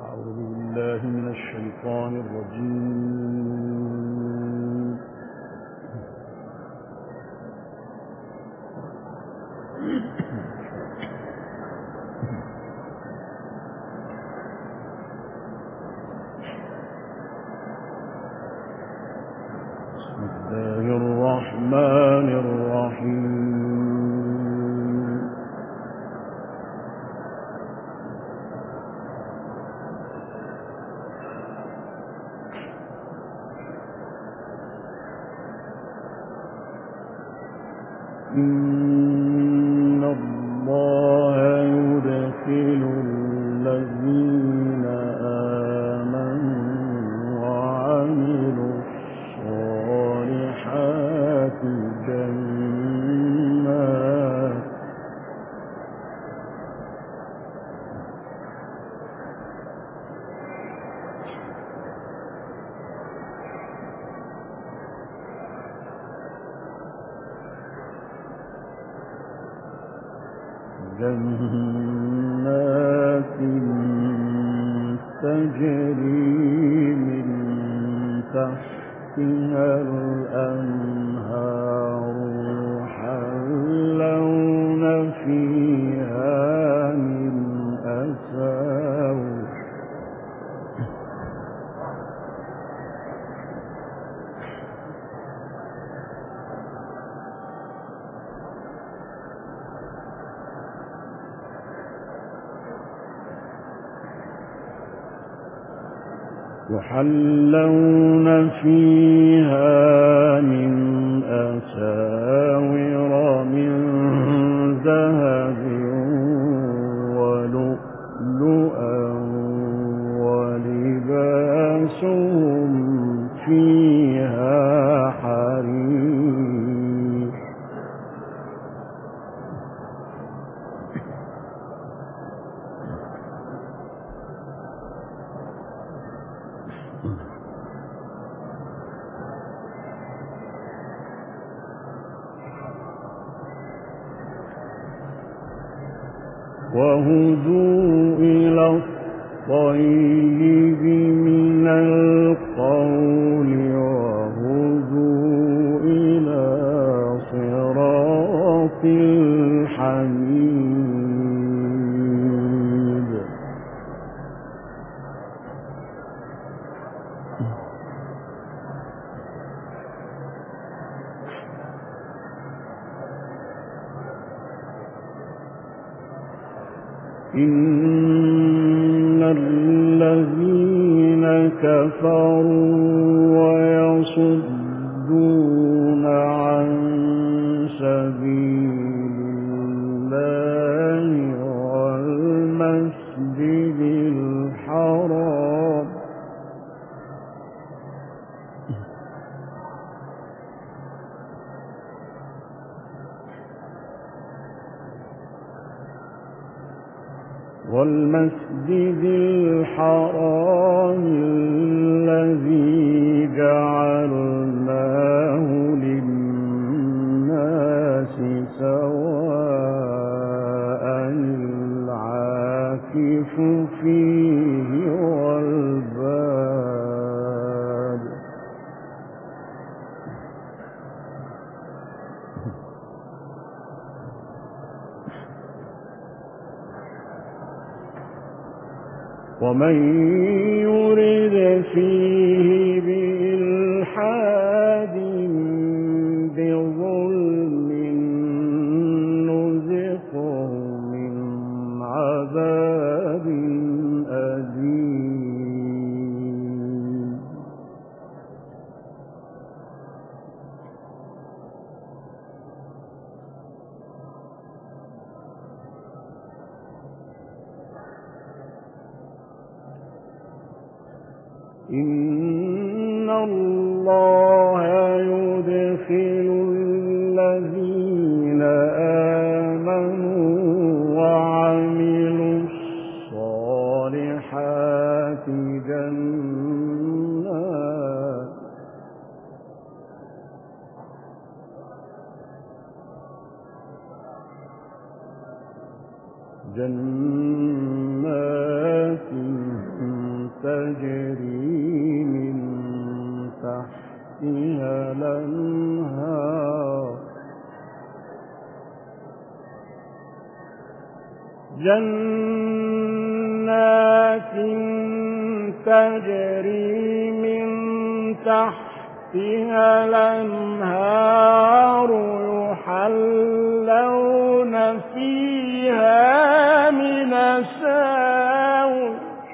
أعوذ بالله من الشيطان الرجيم. بسم الله الرحمن الرحيم. إن الله يدخل الذين آمنوا وعملوا الصالحات جنات تجري من تحتها الأنهار يحلون فيها من أساور من ذهب ولؤلؤا ولباسهم فيها حرير. وهدوا إلى الطيب من القول وهدوا إلى صراط الحميد. إن الذين كفروا ويصدون عن سبيل الله والمسجد الحرام الذي جعلناه للناس سواء العاكف فيه والباد. ومن يرد فيه بإلحاد بظلم نذقه من عذاب أليم. إن الله يدخل الذين آمنوا وعملوا الصالحات جنات تجري من تحتها الأنهار جنات تجري من تحتها الأنهار يحلون فيها من أساور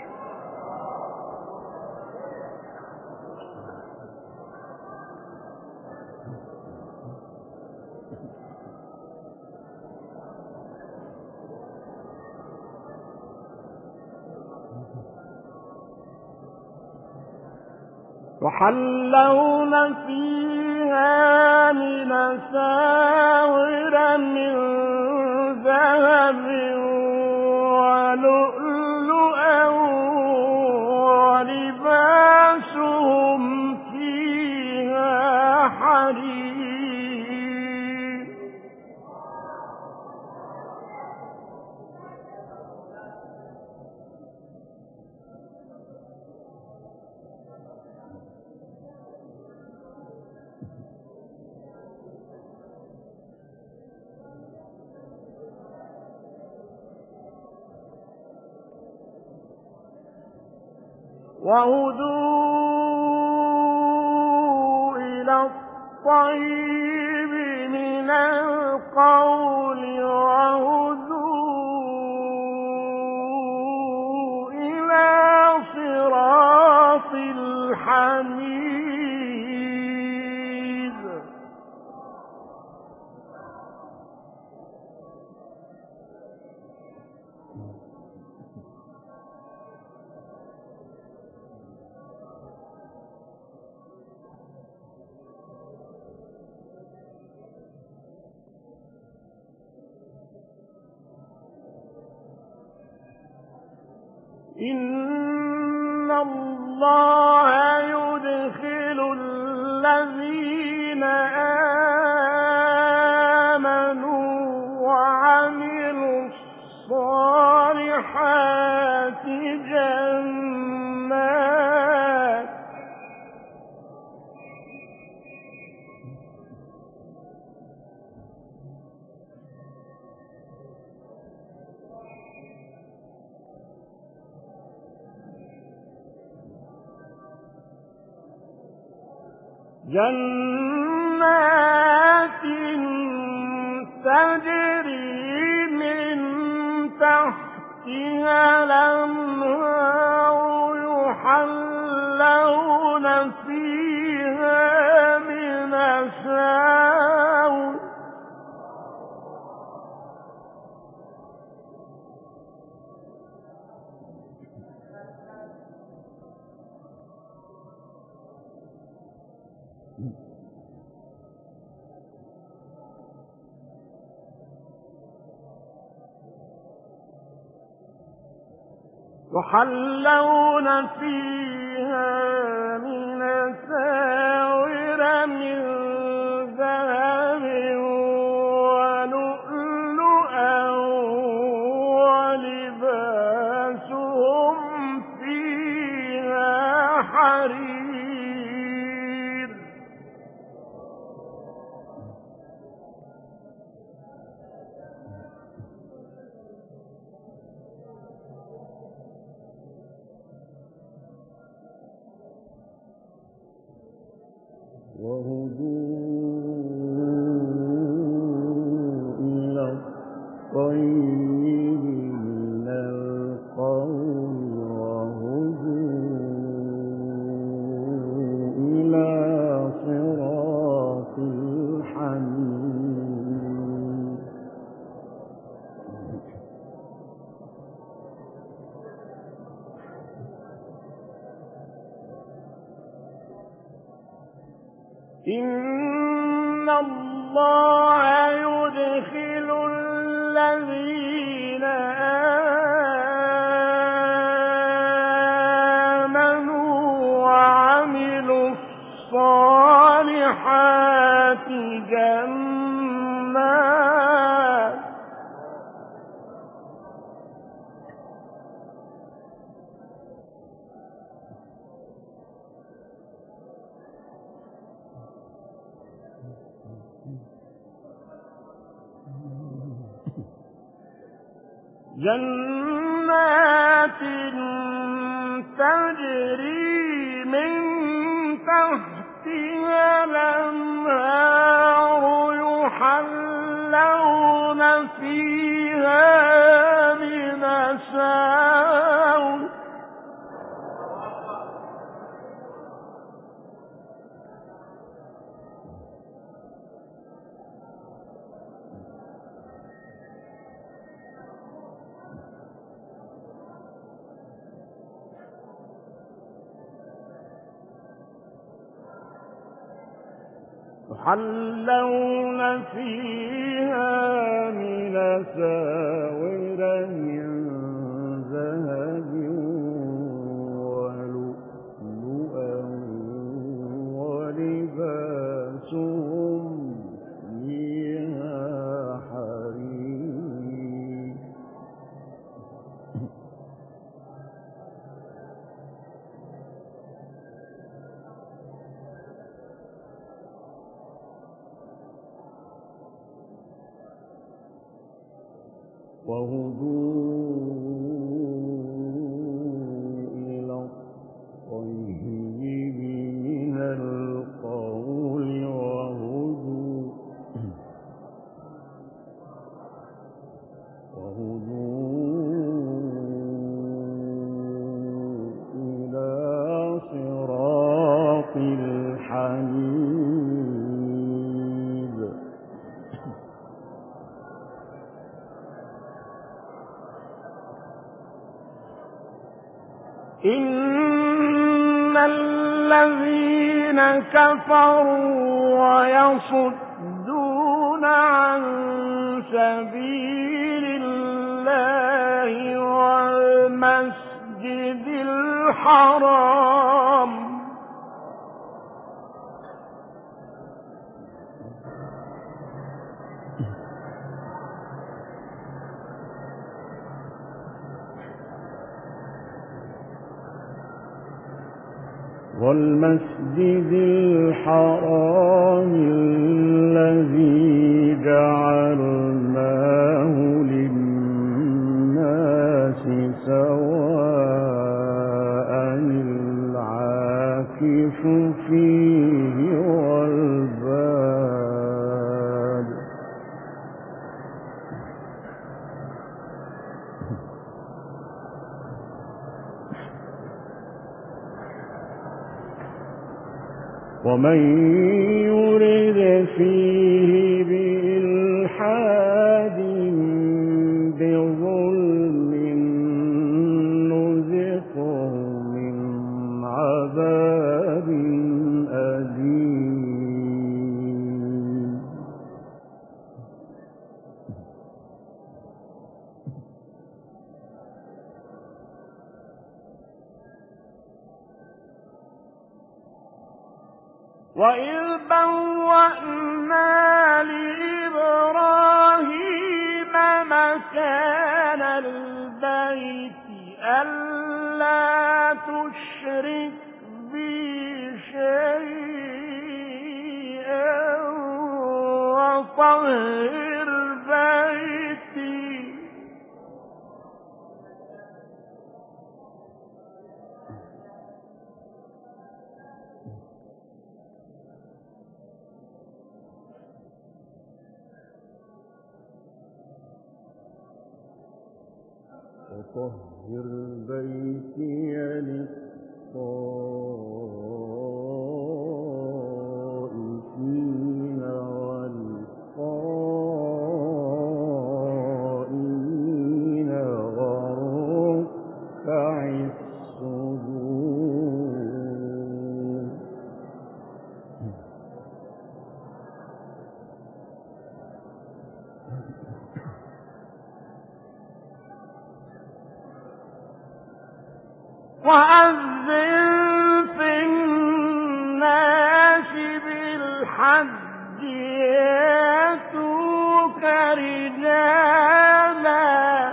من أساور من ذهب ولؤلؤا ولباسهم فيها حرير وهدوا إلى الطيب من القول وهدوا إلى صراط الحميد إن الله يدخل الذين آمنوا وعملوا الصالحات جنات تجري من تحتها الأنهار يحلون فيها من أساور يحلون فيها من أساور من ذهب ولؤلؤا ولباسهم فيها حرير وهدوا إلى الطيب من القول وهدوا إلى صراط الحميد إن الله يدخل الذين آمنوا وعملوا الصالحات جنات جنات تجري من تحتها الأنهار يحلون فيها من أساور يحلون فيها من أساور من ذهب ولؤلؤا ولباسهم فيها حرير وهدوا إلى الطيب من القول وهدوا إلى صراط الحميد إن الذين كفروا ويصدون عن سبيل الله والمسجد الحرام الذي جعلناه للناس سواء العاكف فيه والباد ومن يرد فيه بإلحاد بظلم نذقه من عذاب أليم وإذ بوأنا لإبراهيم مكان البيت ألا تشرك بي شيئا وطهر بيتي وطهر بيتي للطائفين والقائمين والركع السجود وأذن في الناس بالحج يأتوك رجالا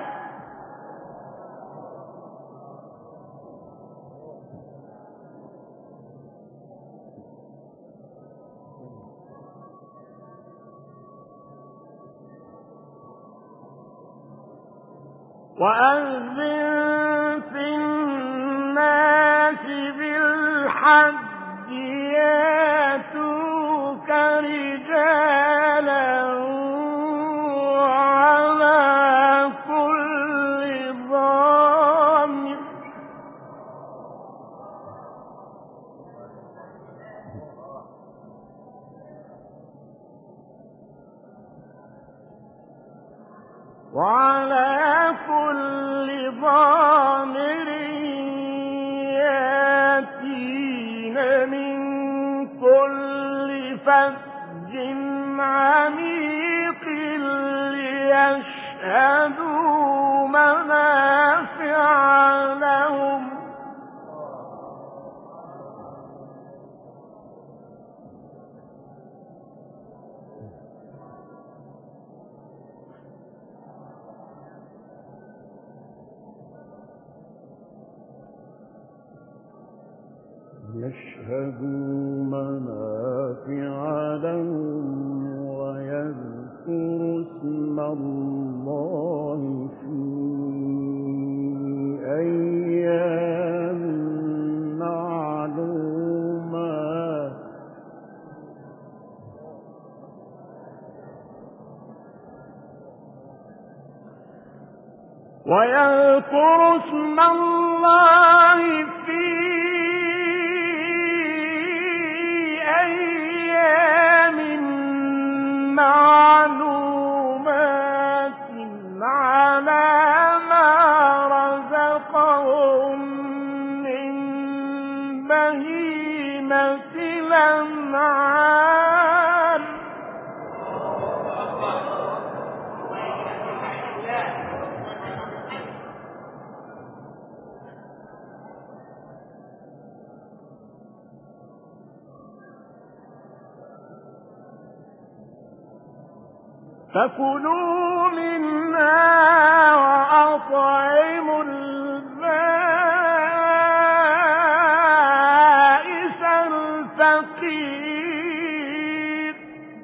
وأذن في الناس بالحج ياتوك رجالا وعلى كل ضامر ياتين من كل فج عميق ليشهدوا منافع لهم ويذكروا اسم الله في أيام معلومات ويذكروا اسم الله في أيام معلومات على ما رزقهم من بهيمة الأنعام فكلوا منها وأطعموا البائس الفقير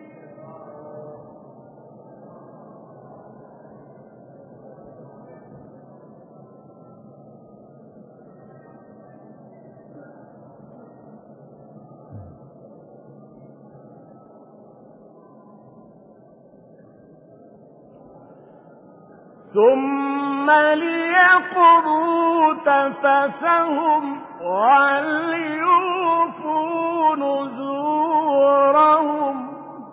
ثم ليقضوا تفثهم وليوفوا نذورهم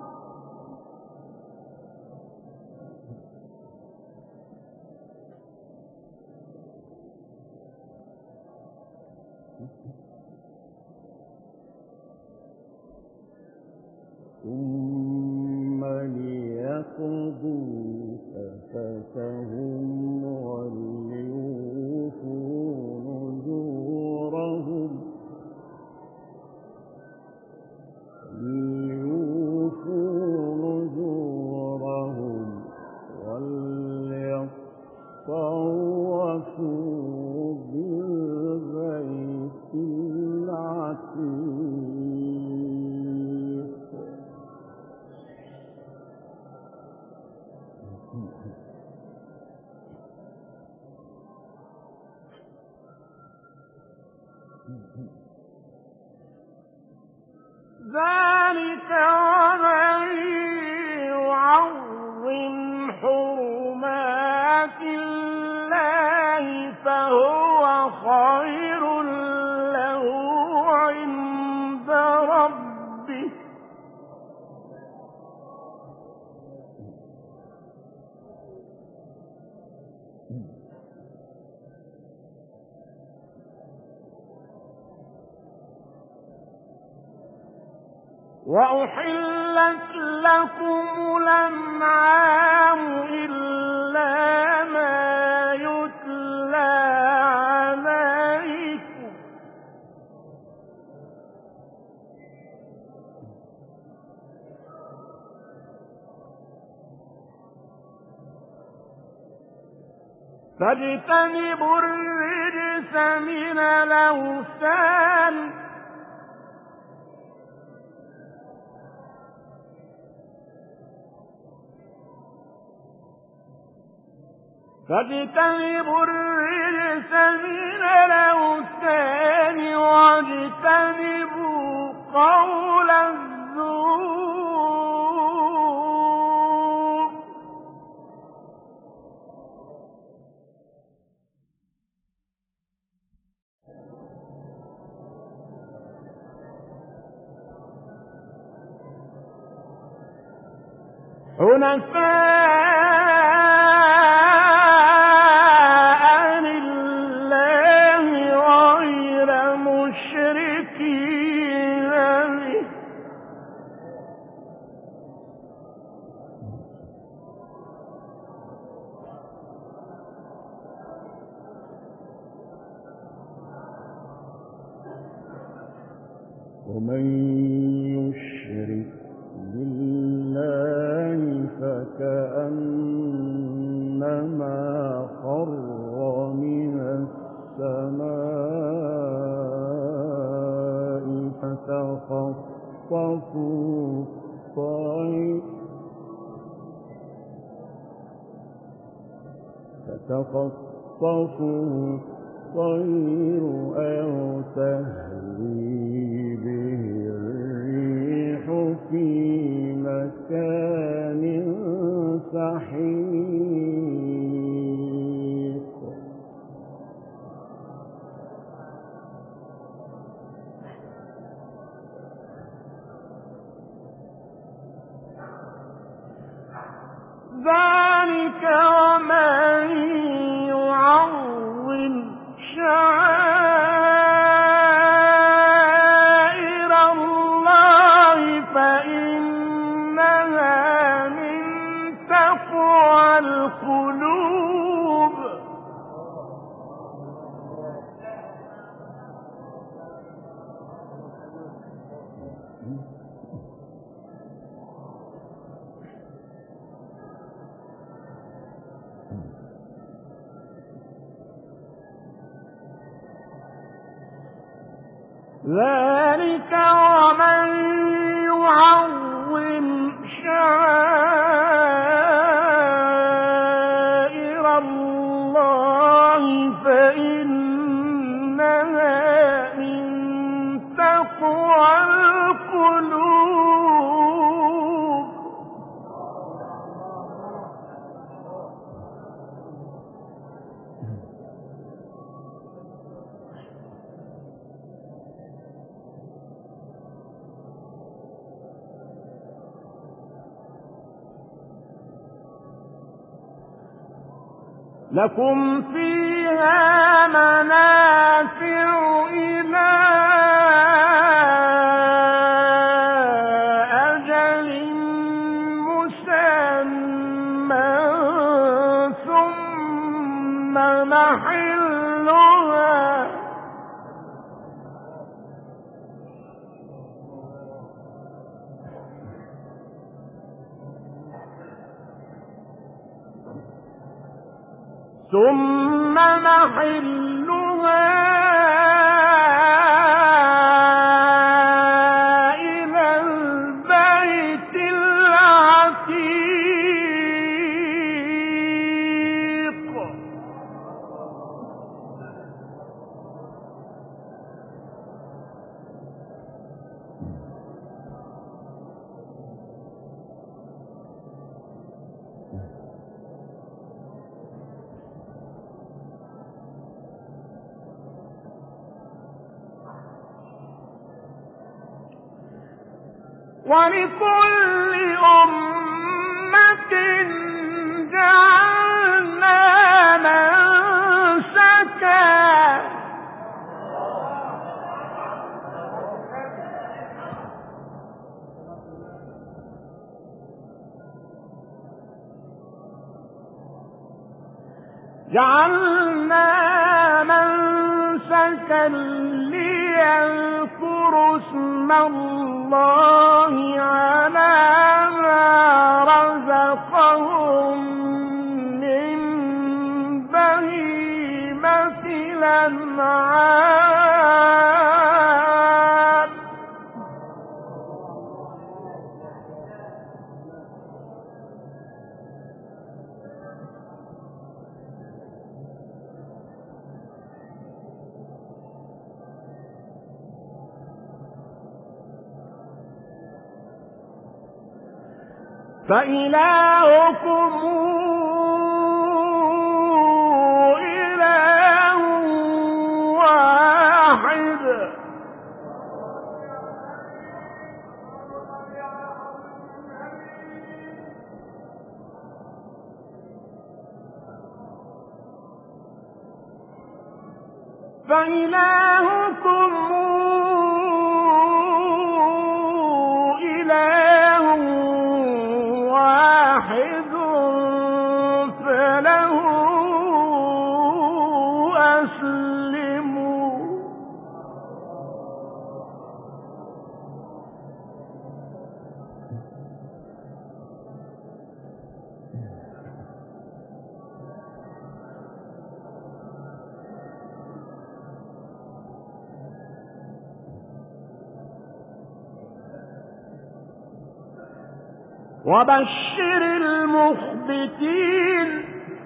ثم ليقضوا تفثهم وليوفوا نذورهم وليطوفوا بالبيت العتيق ذلك ومن يعظم حرمات الله فهو خير له عند ربه وأحلت لكم الأنعام إلا ما يتلى عليكم فاجتنبوا الرجس من الأوثان فاجتنبوا الرجس من الأوثان واجتنبوا قول الزور. حنفاء لله غير مشركين به ومن يشرك بالله فكأنما خر من السماء فتخطفه الطير أو تهوي به الريح في مكان سحيق. ذلك ومن يعظم شعائر الله فإنها من تقوى القلوب. ذلك ومن يعظم شعائر الله فإنها من تقوى القلوب. لكم فيها منافع إلى أجل مسمى ثم محلها إلى البيت العتيق. ولكل أمة جعلنا منسكا ليذكروا اسم الله على ما رزقهم من بهيمة الأنعام. فإلهكم إله واحد فإلهكم إله واحد فله أسلموا وبشر المخبتين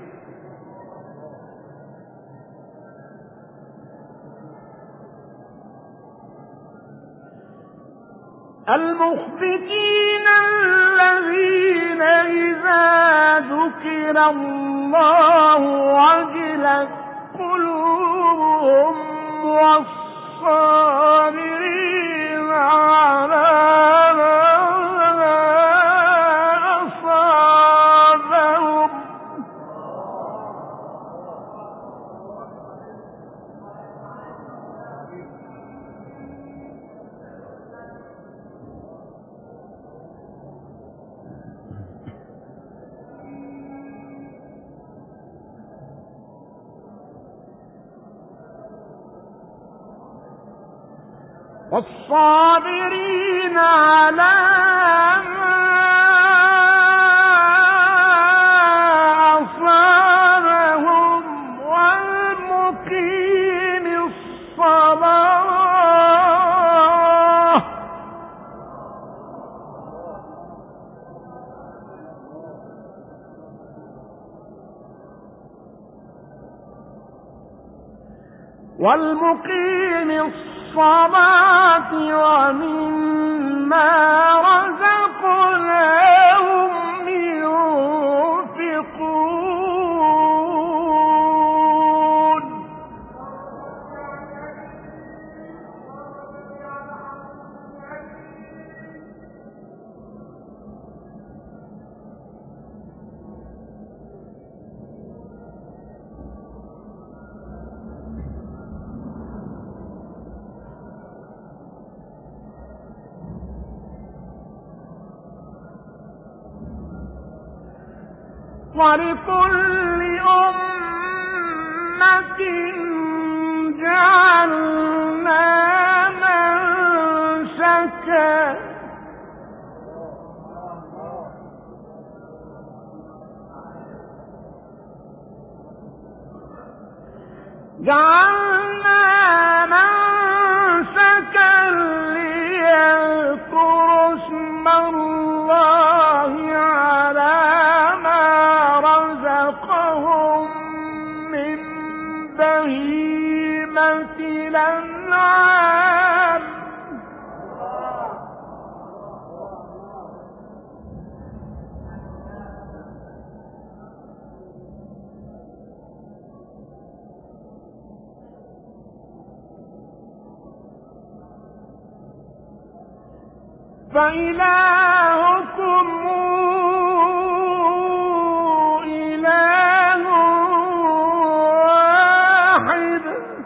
الذين إذا ذكر الله وجلت قلوبهم والصابرين على والصابرين على ما أصابهم والمقيم الصلاة ومما رزقناهم ينفقون ولكل أمة جعلنا منسكا ليذكروا اسم الله على بهيمة الأنعام فإلهكم إله واحد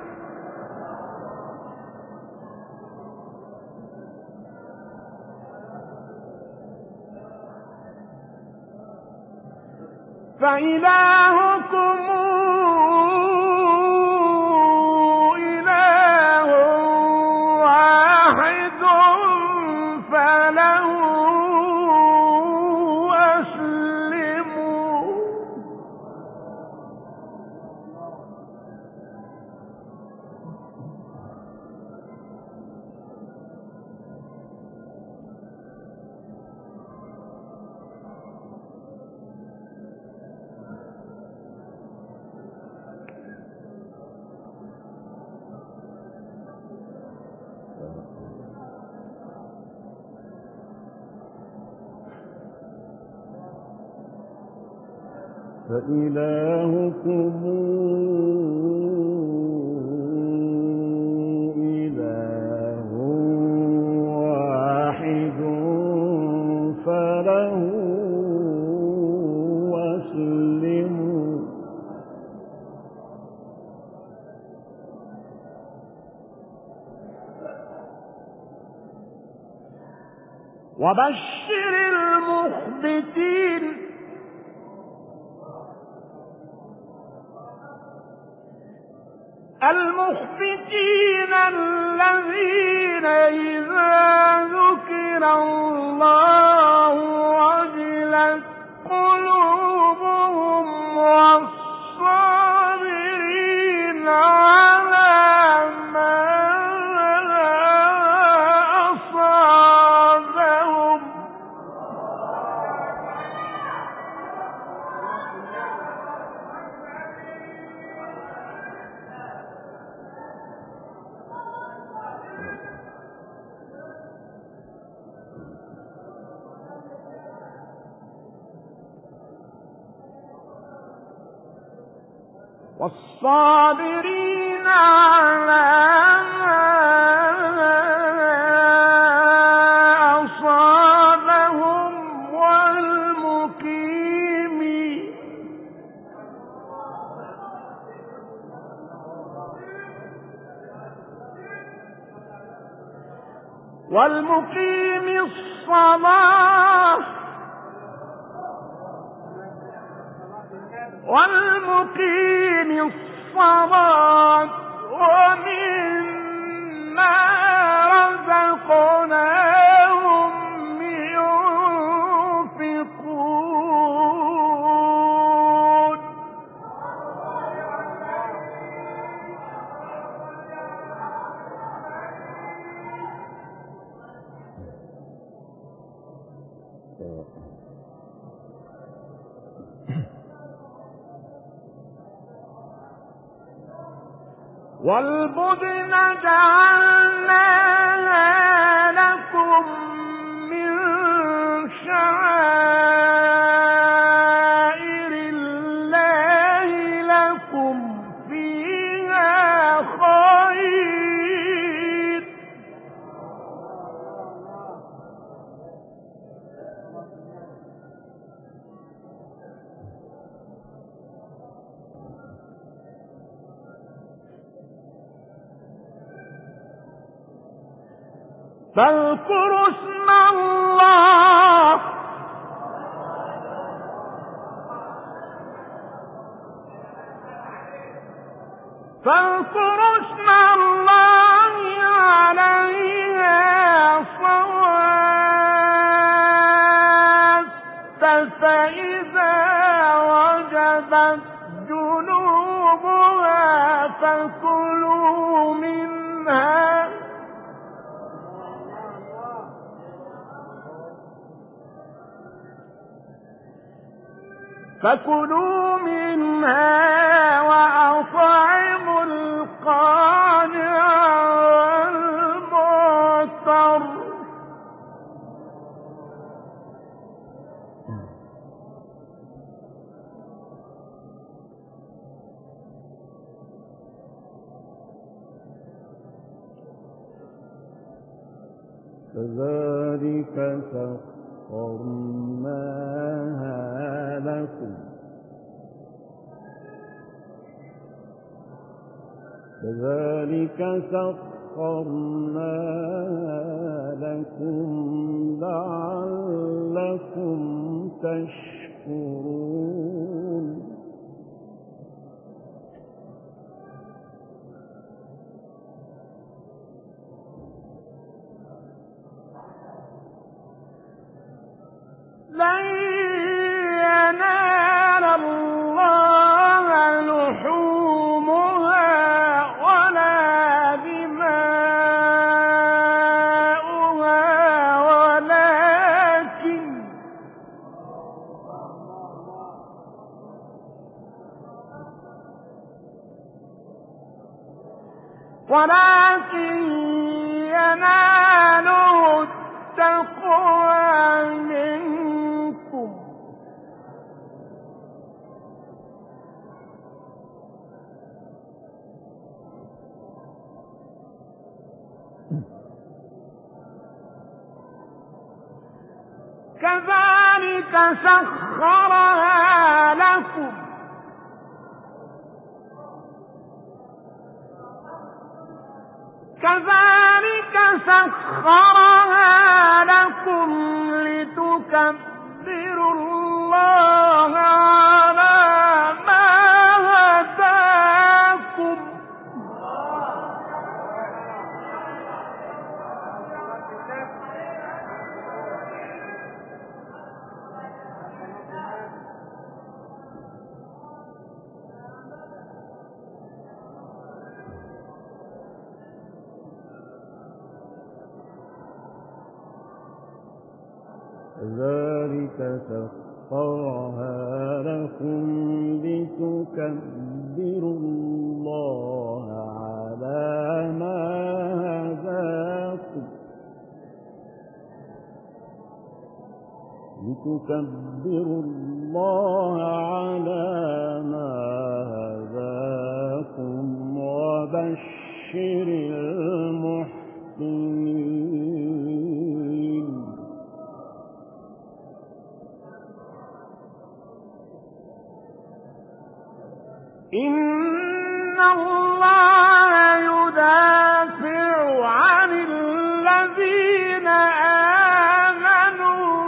فإلهكم إله واحد فله أسلموا فإلهكم إله واحد فله أسلموا. وبشر المخبتين الذين إذا ذكر الله وجلت قلوبهم والصابرين على ما أصابهم والصابرين على ما أصابهم والمقيم الصلاة ومما رزقناهم ينفقون. والبدن جعلناها لكم من شعائر الله لكم فيها خير فاذكروا اسم الله عليها صواف فإذا وجبت جنوبها فكلوا منها وأطعموا القانع والمعتر كذلك سخرناها لكم لعلكم تشكرون. لن ينال الله لحومها ولا دماؤها ولكن يناله التقوى منكم كذلك سخرها لكم لتكبروا الله على ما هداكم كذلك سخرها لكم لتكبروا الله على ما هداكم وبشر المحسنين. إن الله يدافع عن الذين آمنوا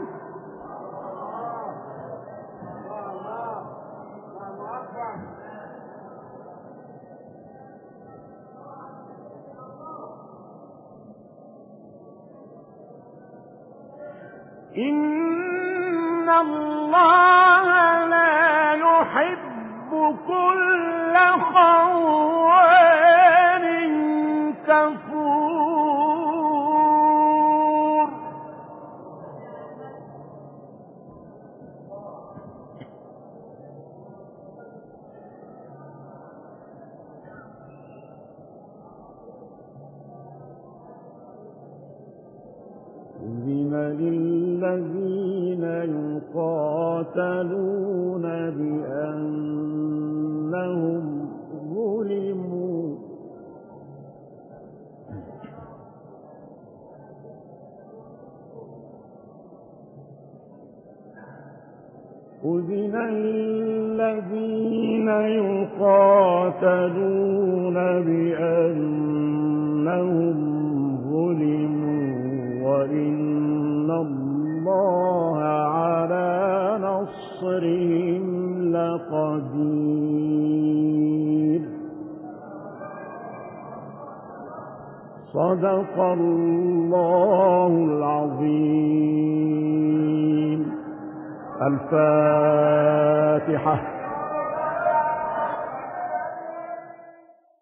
إن الله لا يحب كل خوان كفور. أذن للذين يقاتلون بأنهم ظلموا وإن الله على نصرهم لقدير. صدق الله العظيم. الفاتحة.